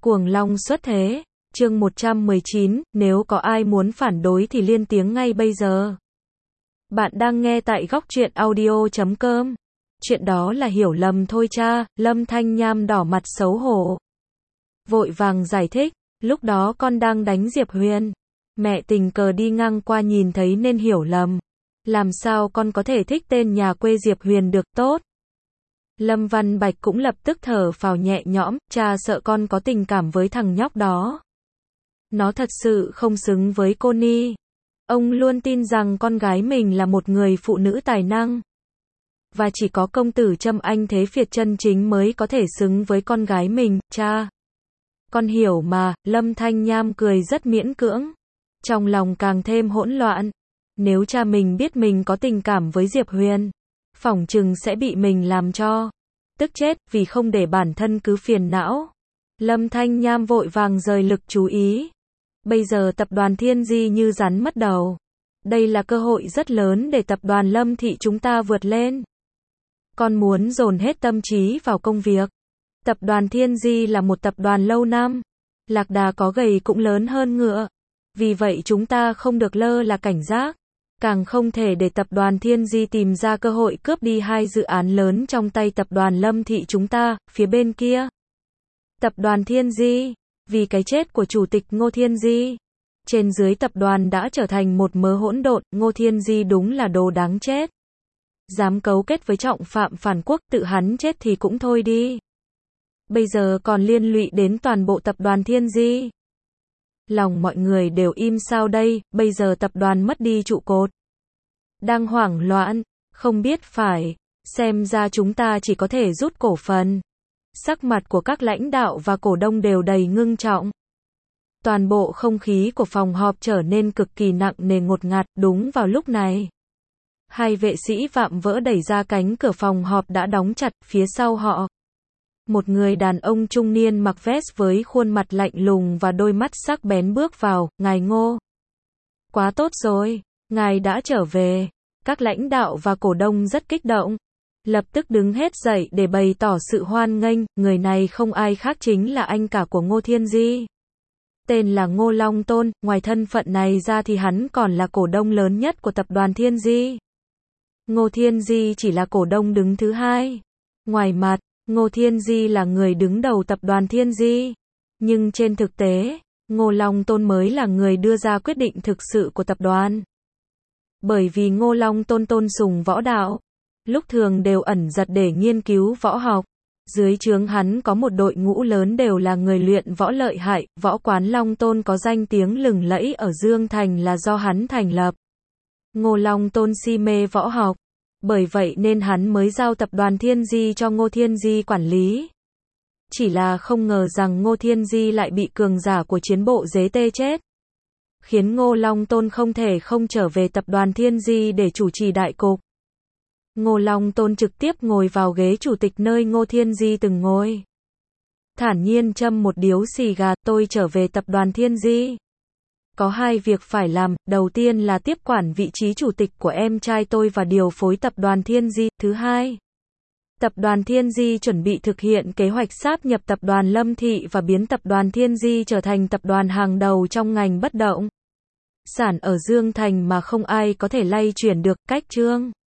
Cuồng long xuất thế, chương 119, nếu có ai muốn phản đối thì lên tiếng ngay bây giờ. Bạn đang nghe tại góc truyện audio.com. Chuyện đó là hiểu lầm thôi cha, Lâm Thanh Nham đỏ mặt xấu hổ. Vội vàng giải thích, lúc đó con đang đánh Diệp Huyền. Mẹ tình cờ đi ngang qua nhìn thấy nên hiểu lầm. Làm sao con có thể thích tên nhà quê Diệp Huyền được tốt? Lâm Văn Bạch cũng lập tức thở phào nhẹ nhõm, cha sợ con có tình cảm với thằng nhóc đó. Nó thật sự không xứng với cô Ni. Ông luôn tin rằng con gái mình là một người phụ nữ tài năng. Và chỉ có công tử Trâm Anh Thế Phiệt chân chính mới có thể xứng với con gái mình, cha. Con hiểu mà, Lâm Thanh Nham cười rất miễn cưỡng. Trong lòng càng thêm hỗn loạn. Nếu cha mình biết mình có tình cảm với Diệp Huyền, phỏng chừng sẽ bị mình làm cho tức chết, vì không để bản thân cứ phiền não. Lâm Thanh Nham vội vàng rời lực chú ý. Bây giờ tập đoàn Thiên Di như rắn mất đầu. Đây là cơ hội rất lớn để tập đoàn Lâm Thị chúng ta vượt lên. Con muốn dồn hết tâm trí vào công việc. Tập đoàn Thiên Di là một tập đoàn lâu năm. Lạc đà có gầy cũng lớn hơn ngựa. Vì vậy chúng ta không được lơ là cảnh giác. Càng không thể để tập đoàn Thiên Di tìm ra cơ hội cướp đi hai dự án lớn trong tay tập đoàn Lâm Thị chúng ta, phía bên kia. Tập đoàn Thiên Di, vì cái chết của chủ tịch Ngô Thiên Di, trên dưới tập đoàn đã trở thành một mớ hỗn độn, Ngô Thiên Di đúng là đồ đáng chết. Dám cấu kết với trọng phạm phản quốc, tự hắn chết thì cũng thôi đi. Bây giờ còn liên lụy đến toàn bộ tập đoàn Thiên Di. Lòng mọi người đều im sao đây, bây giờ tập đoàn mất đi trụ cột. Đang hoảng loạn, không biết phải, xem ra chúng ta chỉ có thể rút cổ phần. Sắc mặt của các lãnh đạo và cổ đông đều đầy ngưng trọng. Toàn bộ không khí của phòng họp trở nên cực kỳ nặng nề ngột ngạt, đúng vào lúc này. Hai vệ sĩ vạm vỡ đẩy ra cánh cửa phòng họp đã đóng chặt, phía sau họ. Một người đàn ông trung niên mặc vest với khuôn mặt lạnh lùng và đôi mắt sắc bén bước vào, ngài Ngô. Quá tốt rồi, ngài đã trở về. Các lãnh đạo và cổ đông rất kích động. Lập tức đứng hết dậy để bày tỏ sự hoan nghênh, người này không ai khác chính là anh cả của Ngô Thiên Di. Tên là Ngô Long Tôn, ngoài thân phận này ra thì hắn còn là cổ đông lớn nhất của tập đoàn Thiên Di. Ngô Thiên Di chỉ là cổ đông đứng thứ hai. Ngoài mặt, Ngô Thiên Di là người đứng đầu tập đoàn Thiên Di. Nhưng trên thực tế, Ngô Long Tôn mới là người đưa ra quyết định thực sự của tập đoàn. Bởi vì Ngô Long Tôn tôn sùng võ đạo, lúc thường đều ẩn giật để nghiên cứu võ học. Dưới trướng hắn có một đội ngũ lớn đều là người luyện võ lợi hại, võ quán Long Tôn có danh tiếng lừng lẫy ở Dương Thành là do hắn thành lập. Ngô Long Tôn si mê võ học, bởi vậy nên hắn mới giao tập đoàn Thiên Di cho Ngô Thiên Di quản lý. Chỉ là không ngờ rằng Ngô Thiên Di lại bị cường giả của chiến bộ Dế Tê chết. Khiến Ngô Long Tôn không thể không trở về tập đoàn Thiên Di để chủ trì đại cục. Ngô Long Tôn trực tiếp ngồi vào ghế chủ tịch nơi Ngô Thiên Di từng ngồi. Thản nhiên châm một điếu xì gà, tôi trở về tập đoàn Thiên Di. Có hai việc phải làm, đầu tiên là tiếp quản vị trí chủ tịch của em trai tôi và điều phối tập đoàn Thiên Di. Thứ hai, tập đoàn Thiên Di chuẩn bị thực hiện kế hoạch sáp nhập tập đoàn Lâm Thị và biến tập đoàn Thiên Di trở thành tập đoàn hàng đầu trong ngành bất động sản ở Dương Thành mà không ai có thể lay chuyển được. Cách chương